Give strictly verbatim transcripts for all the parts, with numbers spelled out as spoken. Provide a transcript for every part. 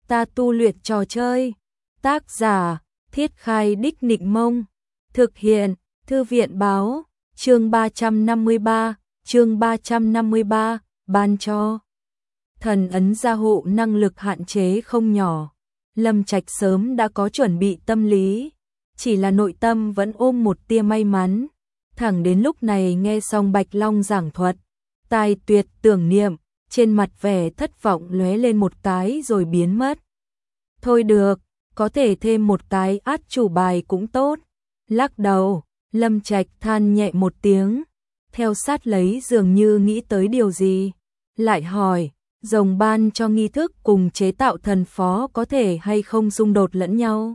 ta tu luyện trò chơi. Tác giả, Thiết Khai Đích Nịnh Mông. Thực hiện, Thư viện Báo. Chương ba trăm năm mươi ba, chương ba trăm năm mươi ba, ban cho. Thần ấn gia hộ năng lực hạn chế không nhỏ. Lâm Trạch sớm đã có chuẩn bị tâm lý, chỉ là nội tâm vẫn ôm một tia may mắn. Thẳng đến lúc này nghe xong Bạch Long giảng thuật, tài tuyệt tưởng niệm, trên mặt vẻ thất vọng lóe lên một cái rồi biến mất. Thôi được, có thể thêm một cái át chủ bài cũng tốt. Lắc đầu, Lâm Trạch than nhẹ một tiếng, theo sát lấy dường như nghĩ tới điều gì, lại hỏi, rồng ban cho nghi thức cùng chế tạo thần phó có thể hay không xung đột lẫn nhau?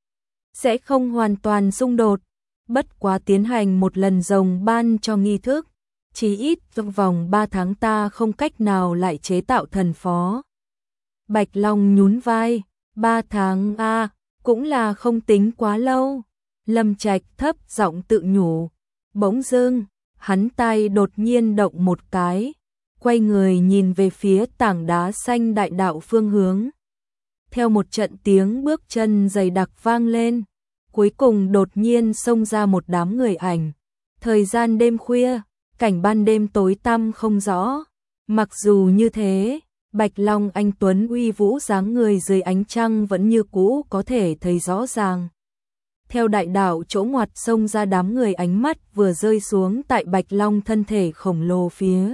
Sẽ không hoàn toàn xung đột, bất quá tiến hành một lần rồng ban cho nghi thức, chỉ ít trong vòng ba tháng ta không cách nào lại chế tạo thần phó. Bạch Long nhún vai, ba tháng a, à, cũng là không tính quá lâu. Lâm Trạch thấp giọng tự nhủ, bỗng dưng, hắn tay đột nhiên động một cái, quay người nhìn về phía tảng đá xanh đại đạo phương hướng. Theo một trận tiếng bước chân dày đặc vang lên, cuối cùng đột nhiên xông ra một đám người ảnh. Thời gian đêm khuya, cảnh ban đêm tối tăm không rõ. Mặc dù như thế, Bạch Long anh tuấn uy vũ dáng người dưới ánh trăng vẫn như cũ có thể thấy rõ ràng. Theo đại đạo chỗ ngoặt xông ra đám người, ánh mắt vừa rơi xuống tại Bạch Long thân thể khổng lồ phía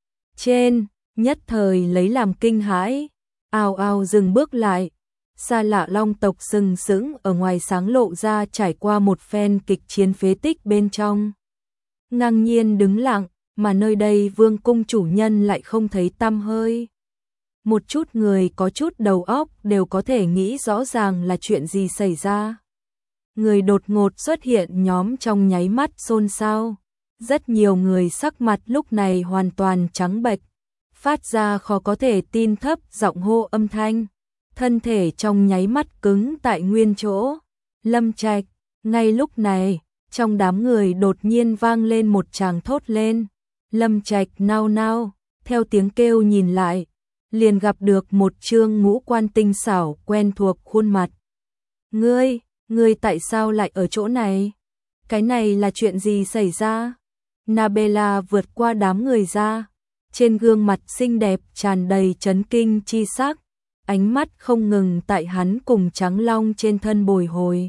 trên, nhất thời lấy làm kinh hãi, ào ào dừng bước lại. Xa lạ long tộc sừng sững ở ngoài sáng lộ ra trải qua một phen kịch chiến phế tích bên trong. Ngang nhiên đứng lặng, mà nơi đây vương cung chủ nhân lại không thấy tăm hơi. Một chút người có chút đầu óc đều có thể nghĩ rõ ràng là chuyện gì xảy ra. Người đột ngột xuất hiện nhóm trong nháy mắt xôn xao. Rất nhiều người sắc mặt lúc này hoàn toàn trắng bệch, phát ra khó có thể tin thấp giọng hô âm thanh. Thân thể trong nháy mắt cứng tại nguyên chỗ. Lâm Trạch, ngay lúc này, trong đám người đột nhiên vang lên một tràng thốt lên. Lâm Trạch nao nao, theo tiếng kêu nhìn lại, liền gặp được một trương ngũ quan tinh xảo quen thuộc khuôn mặt. Ngươi, ngươi tại sao lại ở chỗ này? Cái này là chuyện gì xảy ra? Nabella vượt qua đám người ra, trên gương mặt xinh đẹp tràn đầy chấn kinh chi sắc, ánh mắt không ngừng tại hắn cùng Trắng Long trên thân bồi hồi.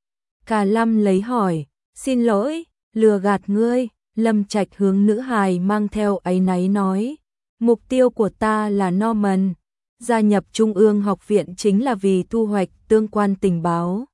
Cả Lâm lấy hỏi, xin lỗi, lừa gạt ngươi. Lâm Trạch hướng nữ hài mang theo áy náy nói, mục tiêu của ta là Norman, gia nhập Trung ương học viện chính là vì thu hoạch tương quan tình báo.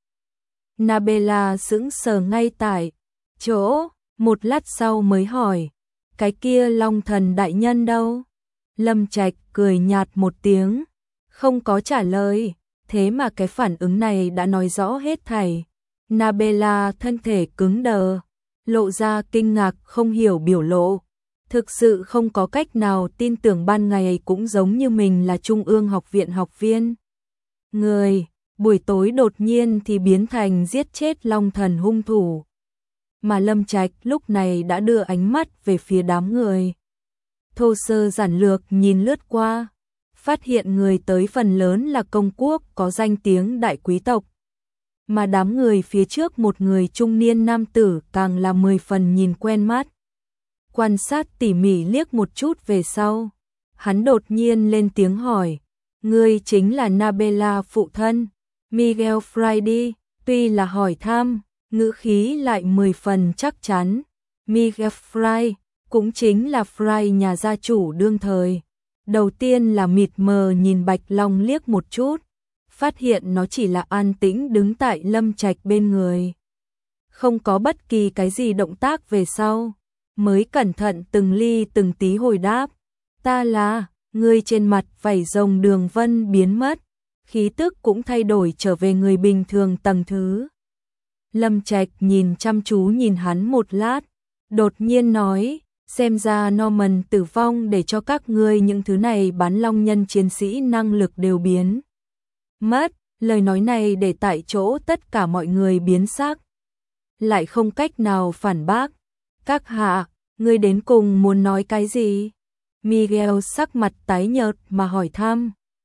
Nabella sững sờ ngay tại chỗ, một lát sau mới hỏi, cái kia Long Thần đại nhân đâu? Lâm Trạch cười nhạt một tiếng, không có trả lời, thế mà cái phản ứng này đã nói rõ hết thảy. Nabella thân thể cứng đờ, lộ ra kinh ngạc không hiểu biểu lộ, thực sự không có cách nào tin tưởng ban ngày cũng giống như mình là Trung ương học viện học viên. Người, buổi tối đột nhiên thì biến thành giết chết Long Thần hung thủ. Mà Lâm Trạch lúc này đã đưa ánh mắt về phía đám người. Thô sơ giản lược nhìn lướt qua, phát hiện người tới phần lớn là công quốc có danh tiếng đại quý tộc. Mà đám người phía trước một người trung niên nam tử càng là mười phần nhìn quen mắt. Quan sát tỉ mỉ liếc một chút về sau, hắn đột nhiên lên tiếng hỏi, ngươi chính là Nabella phụ thân, Miguel Friday. Tuy là hỏi thăm, ngữ khí lại mười phần chắc chắn. Miguel Fry, cũng chính là Fry nhà gia chủ đương thời. Đầu tiên là mịt mờ nhìn Bạch Long liếc một chút, phát hiện nó chỉ là an tĩnh đứng tại Lâm Trạch bên người, không có bất kỳ cái gì động tác về sau, mới cẩn thận từng ly từng tí hồi đáp, ta là, người trên mặt vảy rồng đường vân biến mất, khí tức cũng thay đổi trở về người bình thường tầng thứ. Lâm Trạch nhìn chăm chú nhìn hắn một lát, đột nhiên nói, xem ra Norman tử vong để cho các ngươi những thứ này bán long nhân chiến sĩ năng lực đều biến mất. Lời nói này để tại chỗ tất cả mọi người biến sắc, lại không cách nào phản bác. Các hạ, ngươi đến cùng muốn nói cái gì? Miguel sắc mặt tái nhợt mà hỏi thăm.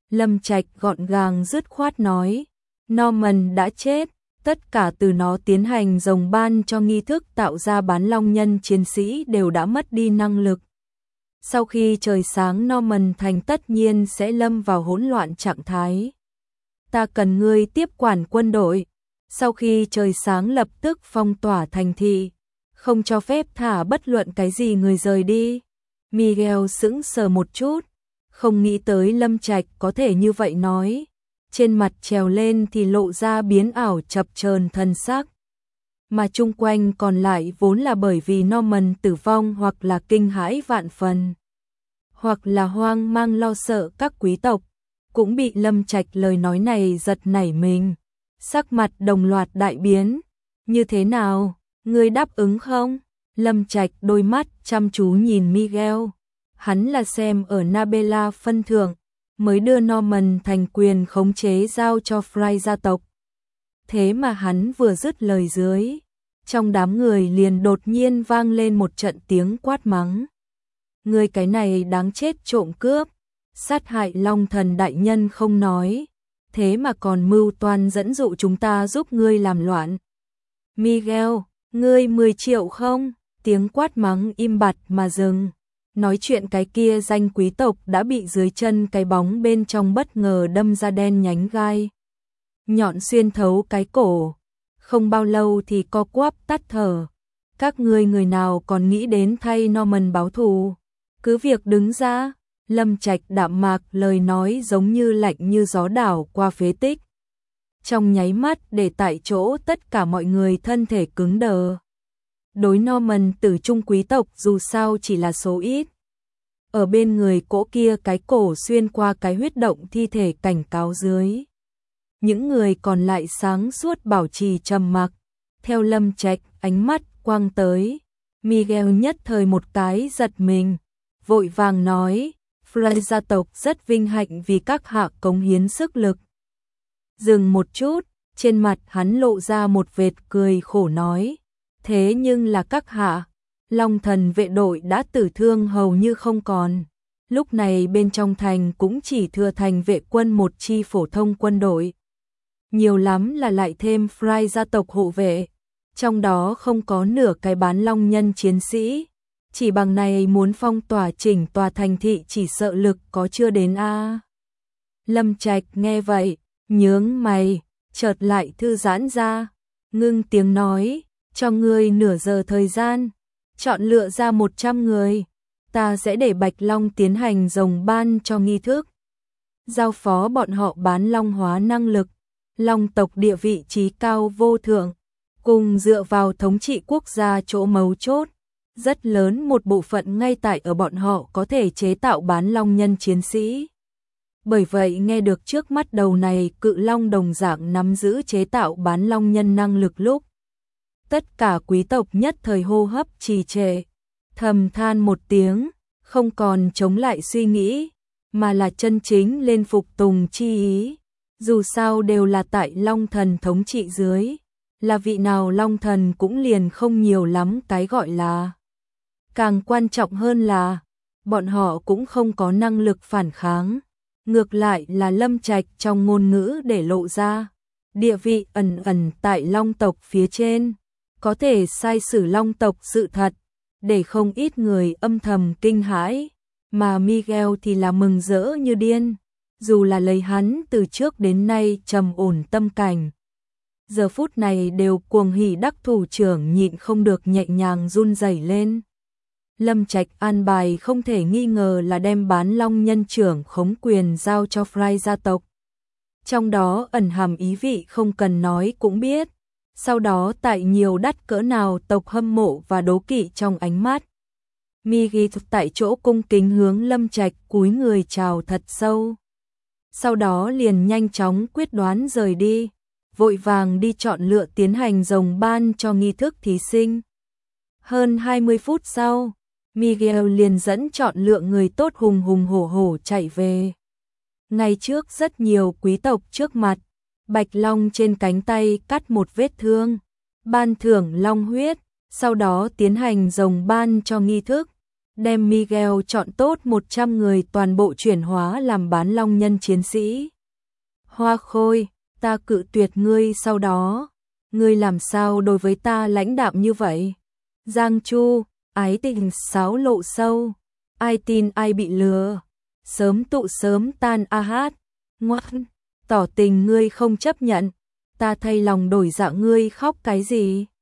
Lâm Trạch gọn gàng dứt khoát nói, Norman đã chết, tất cả từ nó tiến hành rồng ban cho nghi thức tạo ra bán long nhân chiến sĩ đều đã mất đi năng lực. Sau khi trời sáng Norman thành tất nhiên sẽ lâm vào hỗn loạn trạng thái. Ta cần ngươi tiếp quản quân đội. Sau khi trời sáng lập tức phong tỏa thành thị, không cho phép thả bất luận cái gì người rời đi. Miguel sững sờ một chút, không nghĩ tới Lâm Trạch có thể như vậy nói. Trên mặt trèo lên thì lộ ra biến ảo chập chờn thần sắc. Mà chung quanh còn lại vốn là bởi vì Norman tử vong hoặc là kinh hãi vạn phần, hoặc là hoang mang lo sợ các quý tộc, cũng bị Lâm Trạch lời nói này giật nảy mình. Sắc mặt đồng loạt đại biến. Như thế nào? Ngươi đáp ứng không? Lâm Trạch đôi mắt chăm chú nhìn Miguel. Hắn là xem ở Nabella phân thượng, mới đưa Norman thành quyền khống chế giao cho Fry gia tộc. Thế mà hắn vừa dứt lời dưới, trong đám người liền đột nhiên vang lên một trận tiếng quát mắng. Ngươi cái này đáng chết trộm cướp, sát hại Long Thần đại nhân không nói, thế mà còn mưu toan dẫn dụ chúng ta giúp ngươi làm loạn. Miguel, ngươi mười triệu không? Tiếng quát mắng im bặt mà dừng. Nói chuyện cái kia danh quý tộc đã bị dưới chân cái bóng bên trong bất ngờ đâm ra đen nhánh gai. Nhọn xuyên thấu cái cổ. Không bao lâu thì co quắp tắt thở. Các ngươi người nào còn nghĩ đến thay Norman báo thù? Cứ việc đứng ra. Lâm Trạch đạm mạc lời nói giống như lạnh như gió đảo qua phế tích. Trong nháy mắt để tại chỗ tất cả mọi người thân thể cứng đờ. Đối Norman tử trung quý tộc dù sao chỉ là số ít. Ở bên người cỗ kia cái cổ xuyên qua cái huyết động thi thể cảnh cáo dưới. Những người còn lại sáng suốt bảo trì trầm mặc. Theo Lâm Trạch ánh mắt quang tới. Miguel nhất thời một cái giật mình. Vội vàng nói. Fry gia tộc rất vinh hạnh vì các hạ cống hiến sức lực. Dừng một chút, trên mặt hắn lộ ra một vệt cười khổ nói. Thế nhưng là các hạ, Long Thần vệ đội đã tử thương hầu như không còn. Lúc này bên trong thành cũng chỉ thừa thành vệ quân một chi phổ thông quân đội. Nhiều lắm là lại thêm Fry gia tộc hộ vệ. Trong đó không có nửa cái bán long nhân chiến sĩ. Chỉ bằng này muốn phong tỏa chỉnh tòa thành thị chỉ sợ lực có chưa đến a. Lâm Trạch nghe vậy, nhướng mày, chợt lại thư giãn ra, ngưng tiếng nói, cho ngươi nửa giờ thời gian, chọn lựa ra một trăm người, ta sẽ để Bạch Long tiến hành rồng ban cho nghi thức. Giao phó bọn họ bán long hóa năng lực, long tộc địa vị trí cao vô thượng, cùng dựa vào thống trị quốc gia chỗ mấu chốt. Rất lớn một bộ phận ngay tại ở bọn họ có thể chế tạo bán long nhân chiến sĩ. Bởi vậy nghe được trước mắt đầu này cự long đồng dạng nắm giữ chế tạo bán long nhân năng lực lúc. Tất cả quý tộc nhất thời hô hấp trì trệ, thầm than một tiếng, không còn chống lại suy nghĩ, mà là chân chính lên phục tùng chi ý. Dù sao đều là tại Long Thần thống trị dưới, là vị nào Long Thần cũng liền không nhiều lắm cái gọi là. Càng quan trọng hơn là, bọn họ cũng không có năng lực phản kháng. Ngược lại là Lâm Trạch trong ngôn ngữ để lộ ra. Địa vị ẩn ẩn tại Long tộc phía trên. Có thể sai sử Long tộc sự thật. Để không ít người âm thầm kinh hãi. Mà Miguel thì là mừng rỡ như điên. Dù là lấy hắn từ trước đến nay trầm ổn tâm cảnh. Giờ phút này đều cuồng hỉ đắc thủ trưởng nhịn không được nhẹ nhàng run rẩy lên. Lâm Trạch an bài không thể nghi ngờ là đem bán long nhân trưởng khống quyền giao cho Fry gia tộc. Trong đó ẩn hàm ý vị không cần nói cũng biết. Sau đó tại nhiều đắt cỡ nào tộc hâm mộ và đố kỵ trong ánh mắt. Migi tại chỗ cung kính hướng Lâm Trạch cúi người chào thật sâu. Sau đó liền nhanh chóng quyết đoán rời đi. Vội vàng đi chọn lựa tiến hành rồng ban cho nghi thức thí sinh. Hơn hai mươi phút sau, Miguel liền dẫn chọn lựa người tốt hùng hùng hổ hổ chạy về. Ngày trước rất nhiều quý tộc trước mặt, Bạch Long trên cánh tay cắt một vết thương, ban thưởng long huyết, sau đó tiến hành rồng ban cho nghi thức. đem Miguel chọn tốt một trăm người toàn bộ chuyển hóa làm bán long nhân chiến sĩ. Hoa Khôi, ta cự tuyệt ngươi sau đó. Ngươi làm sao đối với ta lãnh đạm như vậy? Giang Chu, ái tình sáo lộ sâu. Ai tin ai bị lừa. Sớm tụ sớm tan a hát. Ngoan, tỏ tình ngươi không chấp nhận. Ta thay lòng đổi dạ ngươi khóc cái gì?